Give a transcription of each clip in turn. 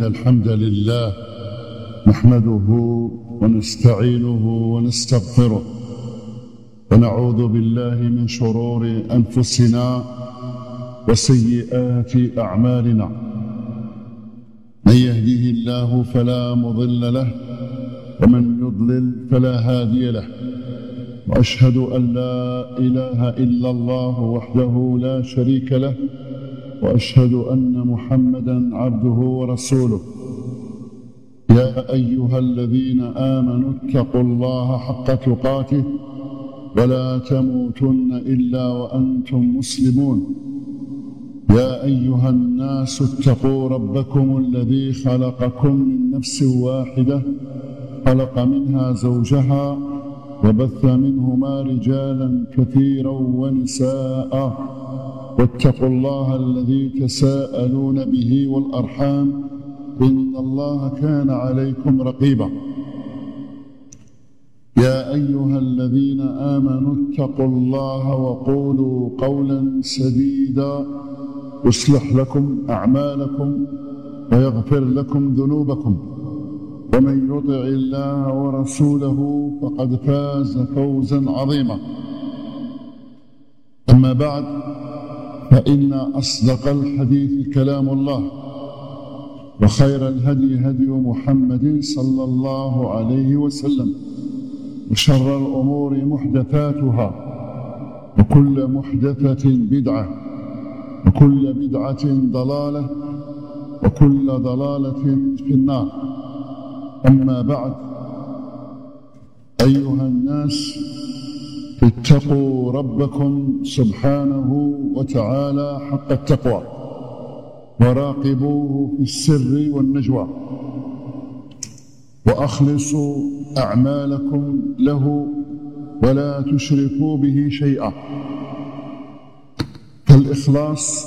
إن الحمد لله نحمده ونستعينه ونستغفره ونعوذ بالله من شرور أنفسنا وسيئات أعمالنا. من يهده الله فلا مضل له ومن يضلل فلا هادي له، وأشهد أن لا إله إلا الله وحده لا شريك له، وأشهد أن محمدًا عبده ورسوله. يا أيها الذين آمنوا اتقوا الله حق تقاته ولا تموتن إلا وأنتم مسلمون. يا أيها الناس اتقوا ربكم الذي خلقكم من نفس واحدة، خلق منها زوجها وبث منهما رجالا كثيرا ونساء، واتقوا الله الذي تساءلون به والأرحام إن الله كان عليكم رقيبا. يا أيها الذين آمنوا اتقوا الله وقولوا قولا سديدا يصلح لكم أعمالكم ويغفر لكم ذنوبكم، ومن يطع الله ورسوله فقد فاز فوزا عظيما. أما بعد، فإن أصدق الحديث كلام الله، وخير الهدي هدي محمد صلى الله عليه وسلم، وشر الأمور محدثاتها، وكل محدثة بدعة، وكل بدعة ضلالة، وكل ضلالة في النار. أما بعد، أيها الناس، اتقوا ربكم سبحانه وتعالى حق التقوى، وراقبوه في السر والنجوى، وأخلصوا أعمالكم له ولا تشركوا به شيئا. فالإخلاص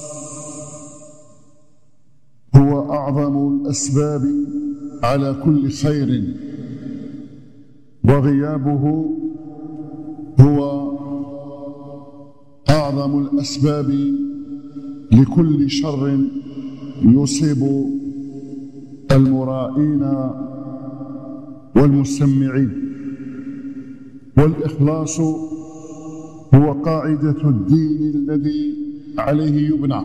هو أعظم الأسباب على كل خير، وغيابه هو أعظم الأسباب لكل شر يصيب المرائين والمسمعين. والإخلاص هو قاعدة الدين الذي عليه يبنى.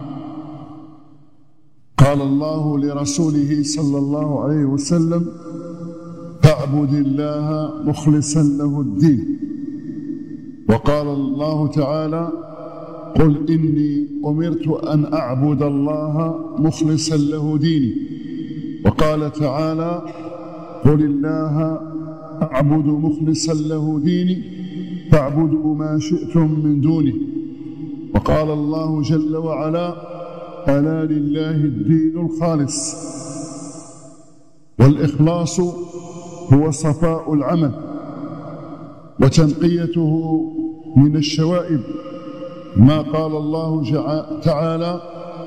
قال الله لرسوله صلى الله عليه وسلم: فاعبد الله مخلصا له الدين. وقال الله تعالى: قل إني أمرت أن أعبد الله مخلصا له ديني. وقال تعالى: قل الله أعبد مخلصا له ديني فاعبدوا ما شئتم من دونه. وقال الله جل وعلا: ألا لله الدين الخالص. والإخلاص هو صفاء العمل وتنقيته من الشوائب، ما قال الله تعالى: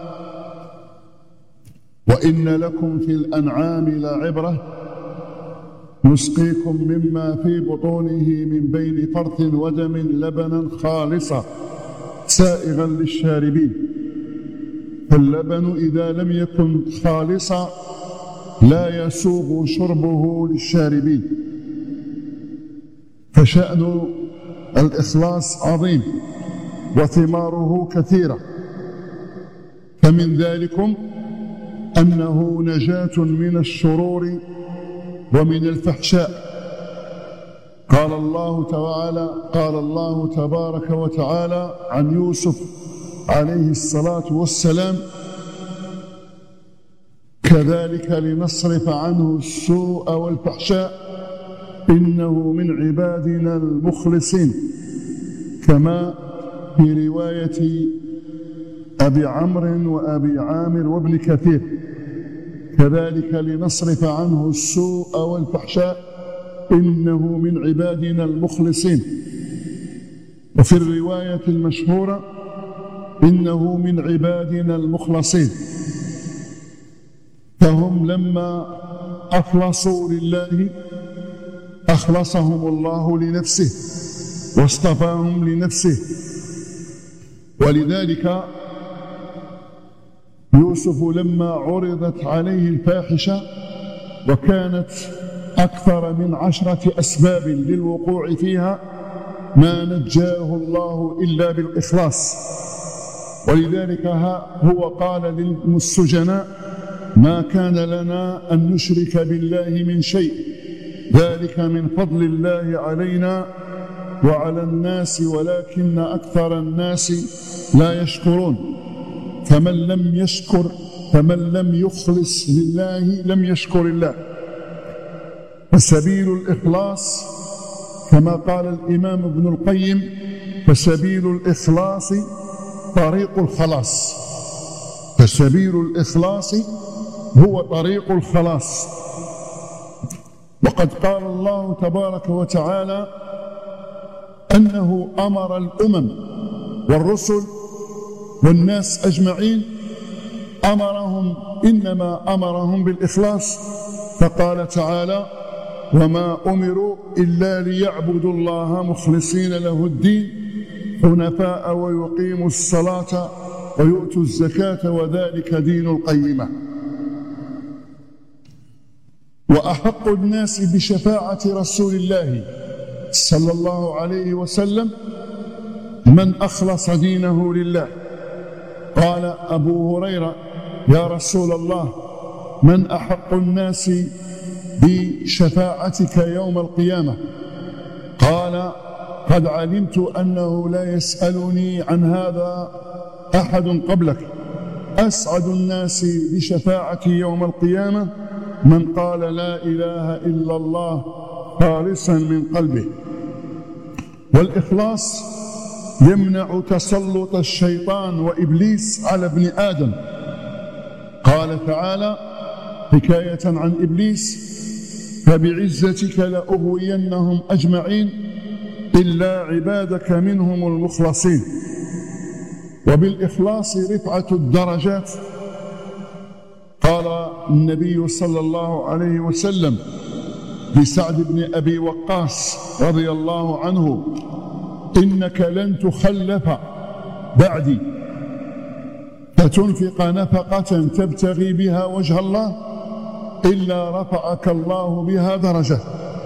وإن لكم في الأنعام لعبرة نسقيكم مما في بطونه من بين فرث ودم لبنا خالصا سائغا للشاربين. فاللبن إذا لم يكن خالصا لا يسوغ شربه للشاربين. فشأن الإخلاص عظيم وثماره كثيرة، فمن ذلكم أنه نجاة من الشرور ومن الفحشاء. قال الله تبارك وتعالى عن يوسف عليه الصلاة والسلام: كذلك لنصرف عنه السوء والفحشاء إنه من عبادنا المخلصين. كما في رواية أبي عمرو وأبي عامر وابن كثير: كذلك لنصرف عنه السوء والفحشاء إنه من عبادنا المخلصين. وفي الرواية المشهورة: إنه من عبادنا المخلصين. فهم لما أخلصوا لله أخلصهم الله لنفسه واصطفاهم لنفسه. ولذلك يوسف لما عرضت عليه الفاحشة وكانت أكثر من 10 أسباب للوقوع فيها ما نجاه الله إلا بالإخلاص. ولذلك هو قال للسجناء: ما كان لنا أن نشرك بالله من شيء، ذلك من فضل الله علينا وعلى الناس ولكن أكثر الناس لا يشكرون. فمن لم يخلص لله لم يشكر الله. فسبيل الإخلاص كما قال الإمام ابن القيم: فسبيل الإخلاص طريق الخلاص. فسبيل الإخلاص هو طريق الخلاص. وقد قال الله تبارك وتعالى أنه أمر الأمم والرسل والناس أجمعين، إنما أمرهم بالإخلاص. فقال تعالى: وما أمروا إلا ليعبدوا الله مخلصين له الدين حنفاء ويقيموا الصلاة ويؤتوا الزكاة وذلك دين القيمة. وأحق الناس بشفاعة رسول الله صلى الله عليه وسلم من أخلص دينه لله. قال أبو هريرة: يا رسول الله، من أحق الناس بشفاعتك يوم القيامة؟ قال: قد علمت أنه لا يسألني عن هذا أحد قبلك. أسعد الناس بشفاعتي يوم القيامة من قال لا إله إلا الله خالصا من قلبه. والإخلاص يمنع تسلط الشيطان وإبليس على ابن آدم. قال تعالى حكاية عن إبليس: فبعزتك لأغوينهم أجمعين إلا عبادك منهم المخلصين. وبالإخلاص رفعة الدرجات. قال النبي صلى الله عليه وسلم لسعد بن أبي وقاص رضي الله عنه: إنك لن تخلف بعدي فتنفق نفقة تبتغي بها وجه الله إلا رفعك الله بها درجة.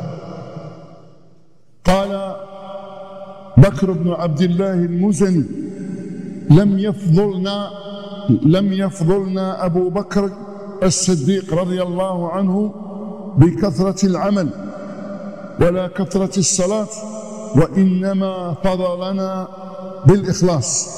قال بكر بن عبد الله المزني: لم يفضلنا أبو بكر الصديق رضي الله عنه بكثرة العمل ولا كثرة الصلاة، وإنما فضلنا بالإخلاص.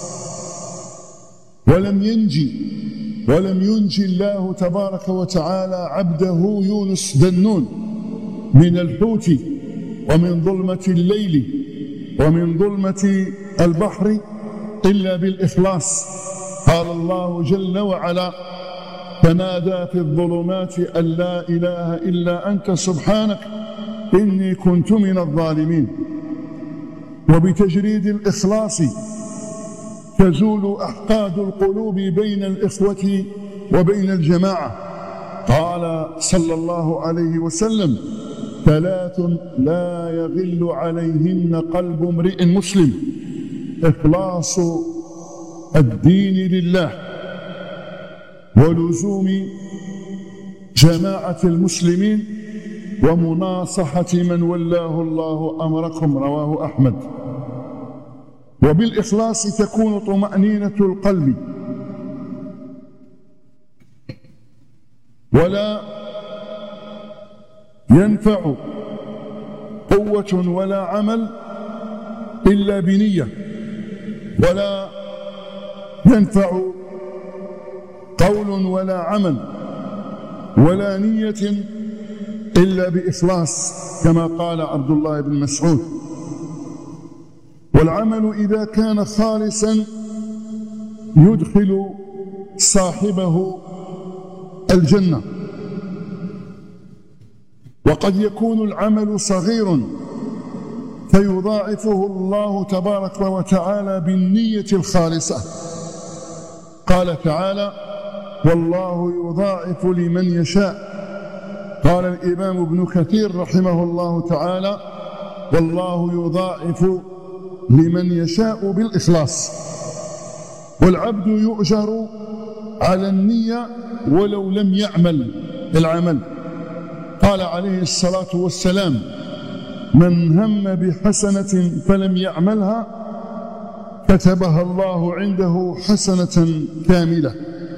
ولم ينجي الله تبارك وتعالى عبده يونس ذنون من الحوت ومن ظلمة الليل ومن ظلمة البحر إلا بالإخلاص. قال الله جل وعلا: فنادى في الظلمات أن لا إله إلا أنت سبحانك إني كنت من الظالمين. وبتجريد الإخلاص تزول أحقاد القلوب بين الإخوة وبين الجماعة. قال صلى الله عليه وسلم: 3 لا يغل عليهن قلب امرئ مسلم: إخلاص الدين لله، ولزوم جماعة المسلمين، ومناصحة من ولاه الله أمركم. رواه أحمد. وبالإخلاص تكون طمأنينة القلب، ولا ينفع قوة ولا عمل إلا بنية، ولا ينفع قول ولا عمل ولا نية إلا بإخلاص، كما قال عبد الله بن مسعود. والعمل إذا كان خالصا يدخل صاحبه الجنة. وقد يكون العمل صغير فيضاعفه الله تبارك وتعالى بالنية الخالصة. قال تعالى: والله يضاعف لمن يشاء. قال الإمام ابن كثير رحمه الله تعالى: والله يضاعف لمن يشاء بالإخلاص. والعبد يؤجر على النية ولو لم يعمل العمل. قال عليه الصلاة والسلام: من هم بحسنة فلم يعملها كتبها الله عنده حسنة كاملة.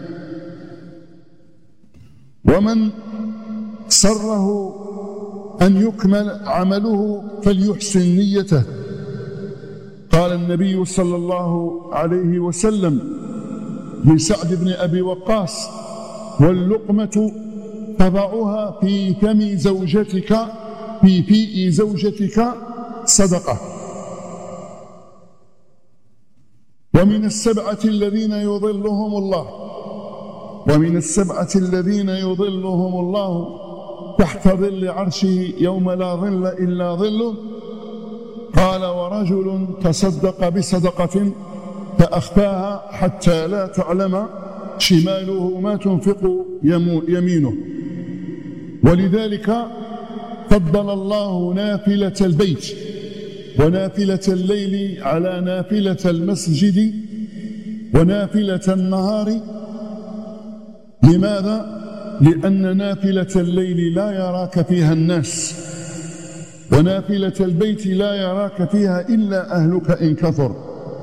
ومن سره أن يكمل عمله فليحسن نيته. قال النبي صلى الله عليه وسلم لسعد بن أبي وقاص: واللقمة تضعها في فم زوجتك في فيء زوجتك صدقة. ومن السبعة الذين يظلهم الله تحت ظل عرشه يوم لا ظل إلا ظله. قال: ورجل تصدق بصدقة فأخفاها حتى لا تعلم شماله ما تنفق يمينه. ولذلك فضل الله نافلة البيت ونافلة الليل على نافلة المسجد ونافلة النهار. لماذا؟ لأن نافلة الليل لا يراك فيها الناس، ونافلة البيت لا يراك فيها إلا أهلك إن كثر.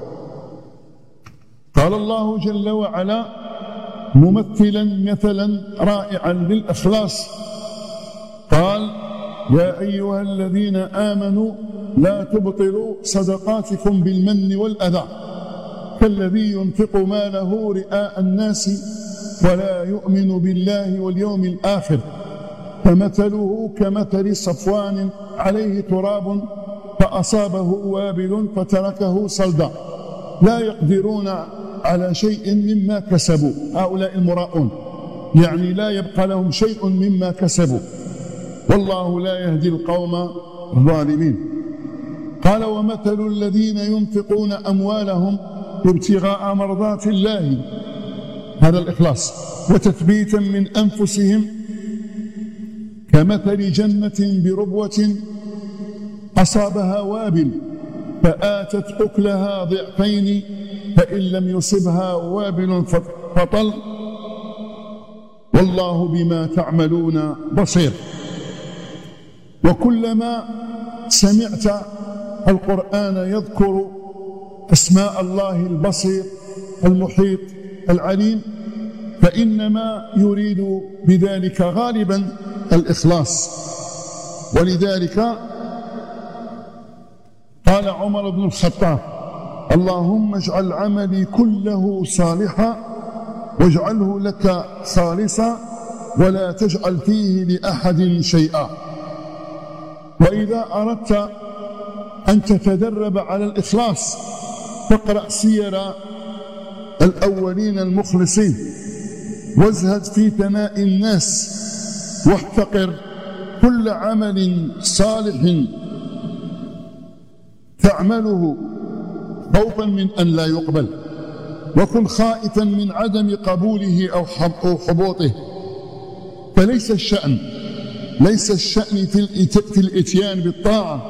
قال الله جل وعلا ممثلا مثلا رائعا للإخلاص، قال: يا أيها الذين آمنوا لا تبطلوا صدقاتكم بالمن والأذى كالذي ينفق ماله رئاء الناس ولا يؤمن بالله واليوم الآخر فمثله كمثل صفوان عليه تراب فأصابه وابل فتركه صلدا لا يقدرون على شيء مما كسبوا. هؤلاء المراؤون يعني لا يبقى لهم شيء مما كسبوا، والله لا يهدي القوم الظالمين. قال: ومثل الذين ينفقون أموالهم ابتغاء مرضات الله، هذا الإخلاص، وتثبيتا من أنفسهم كمثل جنة بربوة أصابها وابل فآتت أكلها ضعفين فإن لم يصبها وابل فطل والله بما تعملون بصير. وكلما سمعت القرآن يذكر أسماء الله البصير المحيط العليم فإنما يريد بذلك غالبا الإخلاص. ولذلك قال عمر بن الخطاب: اللهم اجعل عملي كله صالحا واجعله لك خالصا ولا تجعل فيه لأحد شيئا. وإذا أردت أن تتدرب على الإخلاص فاقرأ سير الأولين المخلصين وازهد في ثناء الناس واحتقر كل عمل صالح تعمله خوفا من أن لا يقبل، وكن خائفا من عدم قبوله أو حبوطه. فليس الشأن في الإتيان بالطاعة،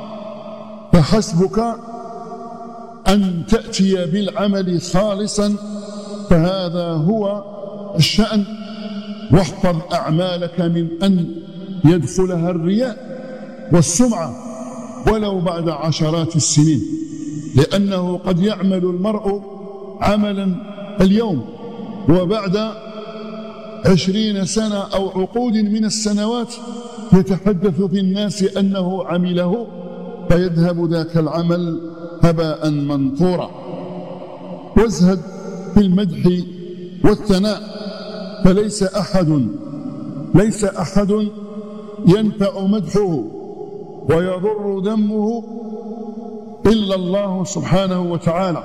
فحسبك أن تأتي بالعمل خالصا، فهذا هو الشأن. واحفظ أعمالك من أن يدخلها الرياء والسمعة ولو بعد عشرات السنين، لأنه قد يعمل المرء عملا اليوم وبعد 20 سنة أو عقود من السنوات يتحدث في الناس أنه عمله فيذهب ذاك العمل هباء منثورا. وازهد في المدح والثناء، فليس أحد ينفع مدحه ويضر ذمه إلا الله سبحانه وتعالى.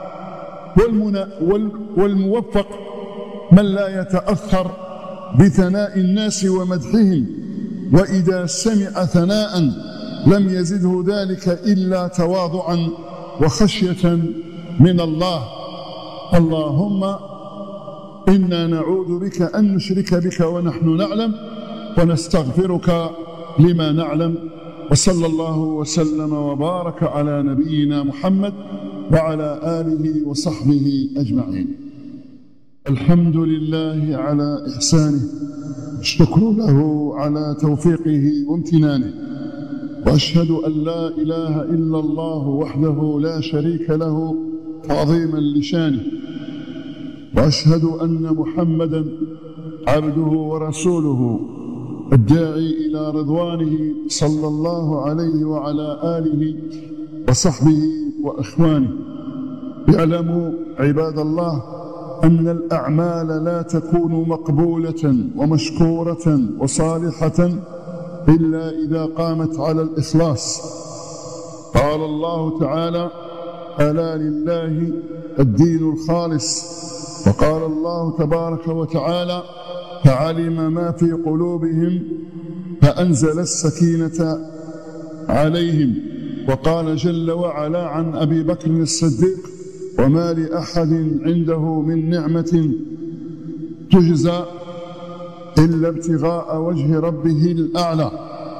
والموفق من لا يتأثر بثناء الناس ومدحهم، وإذا سمع ثناء لم يزده ذلك إلا تواضعا وخشية من الله. اللهم إنا نعوذ بك أن نشرك بك ونحن نعلم ونستغفرك لما نعلم. وصلى الله وسلم وبارك على نبينا محمد وعلى آله وصحبه أجمعين. الحمد لله على إحسانه، الشكر له على توفيقه وامتنانه، وأشهد أن لا إله إلا الله وحده لا شريك له تعظيما لشانه، وأشهد أن محمدا عبده ورسوله الداعي إلى رضوانه صلى الله عليه وعلى آله وصحبه وإخوانه. اعلموا عباد الله أن الأعمال لا تكون مقبولة ومشكورة وصالحة إلا إذا قامت على الإخلاص. قال الله تعالى: ألا لله الدين الخالص. وقال الله تبارك وتعالى: فعلم ما في قلوبهم فأنزل السكينة عليهم. وقال جل وعلا عن أبي بكر الصديق: وما لأحد عنده من نعمة تجزى إلا ابتغاء وجه ربه الأعلى.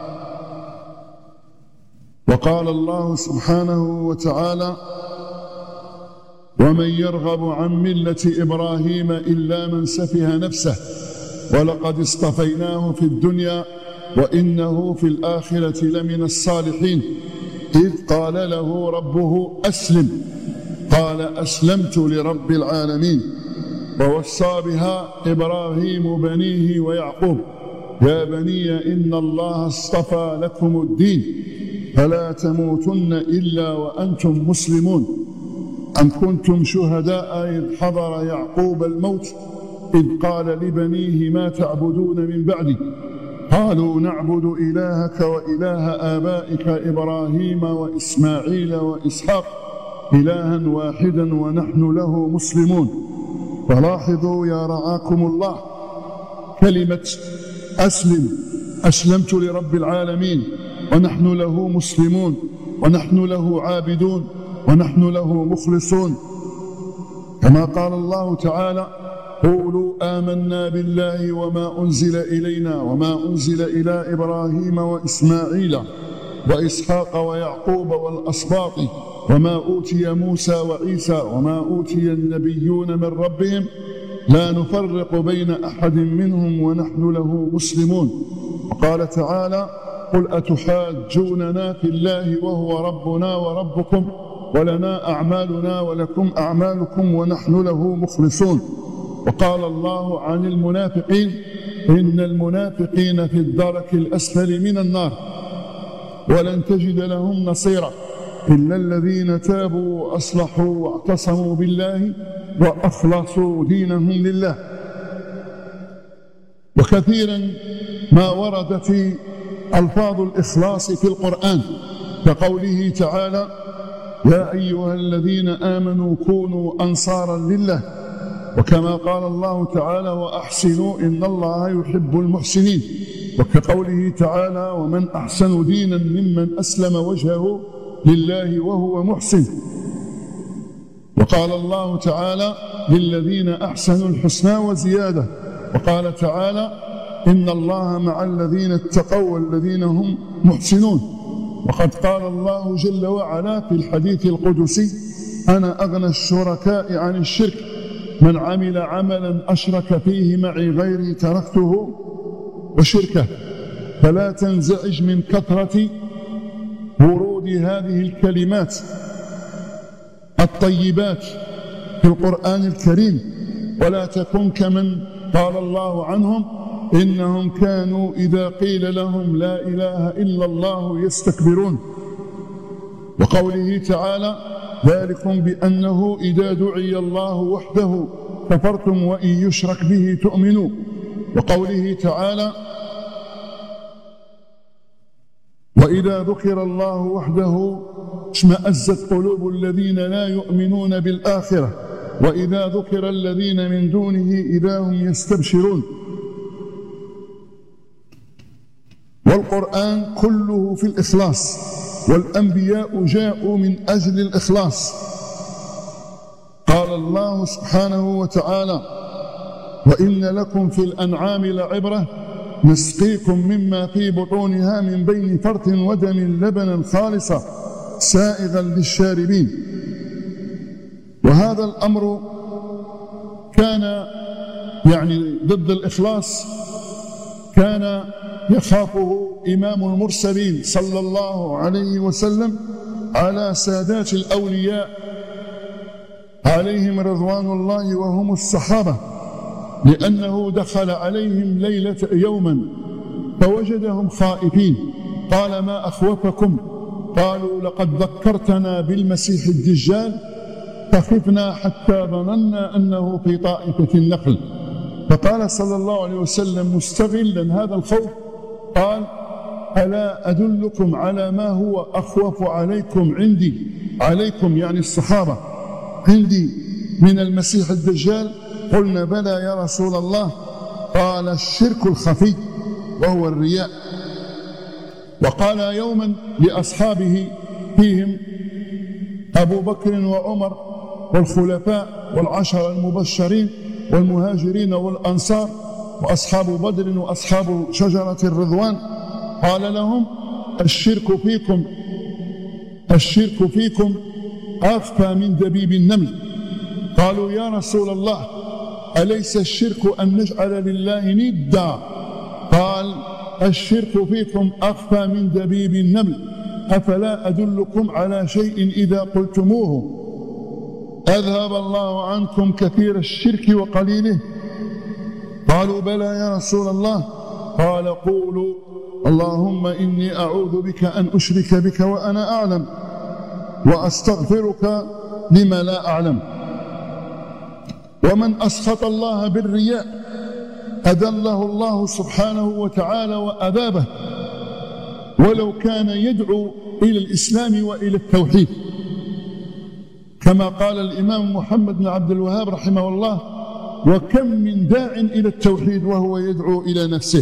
وقال الله سبحانه وتعالى: ومن يرغب عن ملة إبراهيم إلا من سفه نفسه ولقد اصطفيناه في الدنيا وإنه في الآخرة لمن الصالحين إذ قال له ربه أسلم قال أسلمت لرب العالمين. ووصى بها إبراهيم بنيه ويعقوب: يا بني إن الله اصطفى لكم الدين فلا تموتن إلا وأنتم مسلمون. أم كنتم شهداء إذ حضر يعقوب الموت إذ قال لبنيه ما تعبدون من بعدي قالوا نعبد إلهك وإله آبائك إبراهيم وإسماعيل وإسحاق إلها واحدا ونحن له مسلمون. فلاحظوا يا رعاكم الله كلمة أسلم، أسلمت لرب العالمين، ونحن له مسلمون، ونحن له عابدون، ونحن له مخلصون. كما قال الله تعالى: قولوا آمنا بالله وما أنزل إلينا وما أنزل إلى إبراهيم وإسماعيل وإسحاق ويعقوب والأسباط وما أوتي موسى وعيسى وما أوتي النبيون من ربهم لا نفرق بين أحد منهم ونحن له مسلمون. وقال تعالى: قل أتحاجوننا في الله وهو ربنا وربكم ولنا أعمالنا ولكم أعمالكم ونحن له مخلصون. وقال الله عن المنافقين: إن المنافقين في الدرك الأسفل من النار ولن تجد لهم نصيرا إلا الذين تابوا وأصلحوا واعتصموا بالله وأخلصوا دينهم لله. وكثيرا ما ورد في ألفاظ الإخلاص في القرآن كقوله تعالى: يا أيها الذين آمنوا كونوا أنصارا لله. وكما قال الله تعالى: وأحسنوا إن الله يحب المحسنين. وكقوله تعالى: ومن أحسن دينا ممن أسلم وجهه لله وهو محسن. وقال الله تعالى: للذين أحسنوا الحسنى وزيادة. وقال تعالى: إن الله مع الذين اتقوا والذين هم محسنون. وقد قال الله جل وعلا في الحديث القدسي: أنا أغنى الشركاء عن الشرك، من عمل عملا أشرك فيه معي غيري تركته وشركه. فلا تنزعج من كثرة ورود هذه الكلمات الطيبات في القرآن الكريم، ولا تكن كمن قال الله عنهم: إنهم كانوا إذا قيل لهم لا إله إلا الله يستكبرون. وقوله تعالى: ذلكم بأنه إذا دعي الله وحده كفرتم وإن يشرك به تؤمنوا. وقوله تعالى: وإذا ذكر الله وحده اشمأزت قلوب الذين لا يؤمنون بالآخرة وإذا ذكر الذين من دونه إذا هم يستبشرون. والقرآن كله في الإخلاص، والأنبياء جاءوا من أجل الإخلاص. قال الله سبحانه وتعالى: وإن لكم في الأنعام لعبرة نسقيكم مما في بطونها من بين فرث ودم لبنا خالصا سائغا للشاربين. وهذا الأمر كان يعني ضد الإخلاص كان يخافه إمام المرسلين صلى الله عليه وسلم على سادات الأولياء عليهم رضوان الله وهم الصحابة، لأنه دخل عليهم يوما فوجدهم خائفين، قال: ما أخوفكم؟ قالوا: لقد ذكرتنا بالمسيح الدجال فخفنا حتى ظننا أنه في طائفة النخل. فقال صلى الله عليه وسلم مستغلا هذا الخوف، قال: ألا أدلكم على ما هو أخوف عليكم عندي، عليكم يعني الصحابة، عندي من المسيح الدجال؟ قلنا: بلى يا رسول الله. قال: الشرك الخفي وهو الرياء. وقال يوما لأصحابه فيهم أبو بكر وعمر والخلفاء والعشر المبشرين والمهاجرين والأنصار وأصحاب بدر وأصحاب شجرة الرضوان، قال لهم: الشرك فيكم أخفى من دبيب النمل. قالوا: يا رسول الله، أليس الشرك أن نجعل لله ندا؟ قال: الشرك فيكم أخفى من دبيب النمل، أفلا أدلكم على شيء إذا قلتموه أذهب الله عنكم كثير الشرك وقليله؟ قالوا: بلى يا رسول الله. قال: قولوا: اللهم إني أعوذ بك أن أشرك بك وأنا أعلم، وأستغفرك لما لا أعلم. ومن أسخط الله بالرياء أذله الله سبحانه وتعالى وأذابه، ولو كان يدعو إلى الإسلام وإلى التوحيد، كما قال الإمام محمد بن عبد الوهاب رحمه الله: وكم من داع إلى التوحيد وهو يدعو إلى نفسه.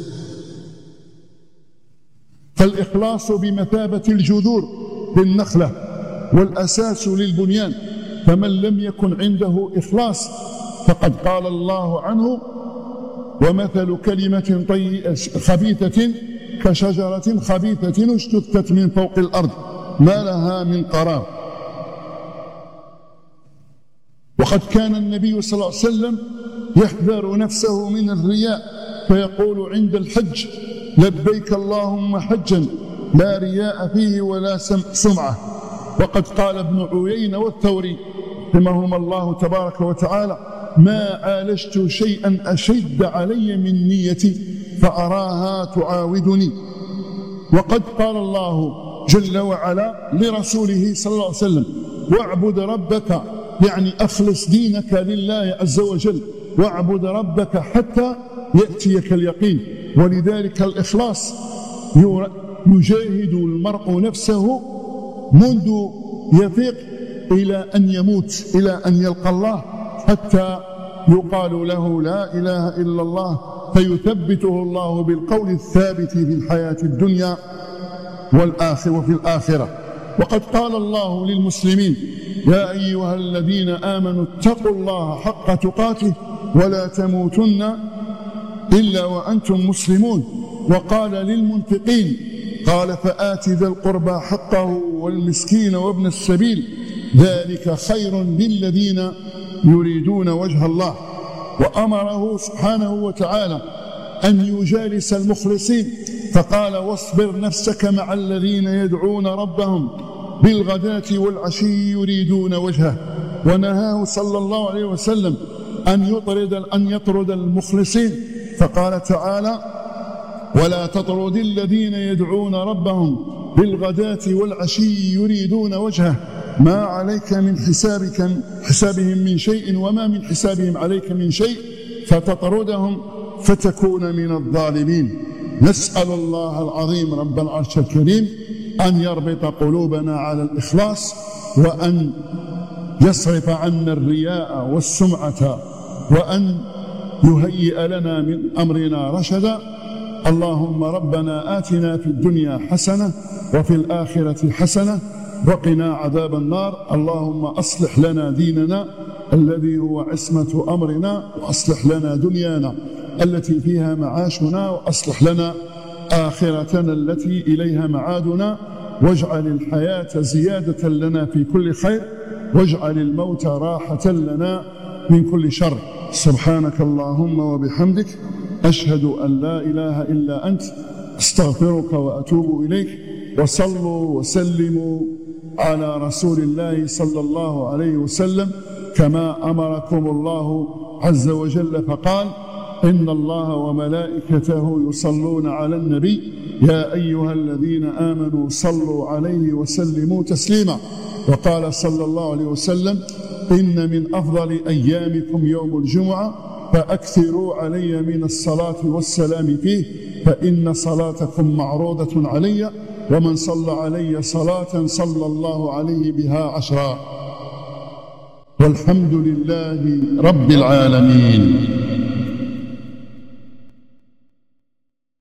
فالإخلاص بمثابة الجذور للنخلة والأساس للبنيان، فمن لم يكن عنده إخلاص فقد قال الله عنه: ومثل كلمة خبيثة كشجرة خبيثة اجتثت من فوق الأرض ما لها من قرار. وقد كان النبي صلى الله عليه وسلم يحذر نفسه من الرياء، فيقول عند الحج: لبيك اللهم حجا لا رياء فيه ولا سمعة. وقد قال ابن عيينة والثوري رحمهما الله تبارك وتعالى: ما عالجت شيئا أشد علي من نيتي فأراها تعاودني. وقد قال الله جل وعلا لرسوله صلى الله عليه وسلم: واعبد ربك، يعني أخلص دينك لله عز وجل، واعبد ربك حتى يأتيك اليقين. ولذلك الإخلاص يجاهد المرء نفسه منذ يفيق إلى أن يموت، إلى أن يلقى الله، حتى يقال له لا إله إلا الله، فيثبته الله بالقول الثابت في الحياة الدنيا وفي الآخرة. وقد قال الله للمسلمين: يا أيها الذين آمنوا اتقوا الله حق تقاته ولا تموتن إلا وأنتم مسلمون. وقال للمنفقين: قال: فآت ذا القربى حقه والمسكين وابن السبيل ذلك خير للذين يريدون وجه الله. وأمره سبحانه وتعالى أن يجالس المخلصين، فقال: واصبر نفسك مع الذين يدعون ربهم بالغداة والعشي يريدون وجهه. ونهاه صلى الله عليه وسلم أن يطرد المخلصين، فقال تعالى: ولا تطرد الذين يدعون ربهم بالغداة والعشي يريدون وجهه ما عليك من حسابهم من شيء وما من حسابهم عليك من شيء فتطردهم فتكون من الظالمين. نسأل الله العظيم رب العرش الكريم أن يربط قلوبنا على الإخلاص، وأن يصرف عنا الرياء والسمعة، وأن يهيئ لنا من أمرنا رشدا. اللهم ربنا آتنا في الدنيا حسنة وفي الآخرة حسنة وقنا عذاب النار. اللهم أصلح لنا ديننا الذي هو عصمة أمرنا، وأصلح لنا دنيانا التي فيها معاشنا، وأصلح لنا آخرتنا التي إليها معادنا، واجعل الحياة زيادة لنا في كل خير، واجعل الموت راحة لنا، من كل شر. سبحانك اللهم وبحمدك، أشهد أن لا إله إلا أنت، استغفرك وأتوب إليك. وصلوا وسلموا على رسول الله صلى الله عليه وسلم كما أمركم الله عز وجل، فقال: إن الله وملائكته يصلون على النبي يا أيها الذين آمنوا صلوا عليه وسلموا تسليما. وقال صلى الله عليه وسلم: إن من أفضل أيامكم يوم الجمعة، فأكثروا علي من الصلاة والسلام فيه، فإن صلاتكم معروضة علي، ومن صلى علي صلاة صلى الله عليه بها 10. والحمد لله رب العالمين.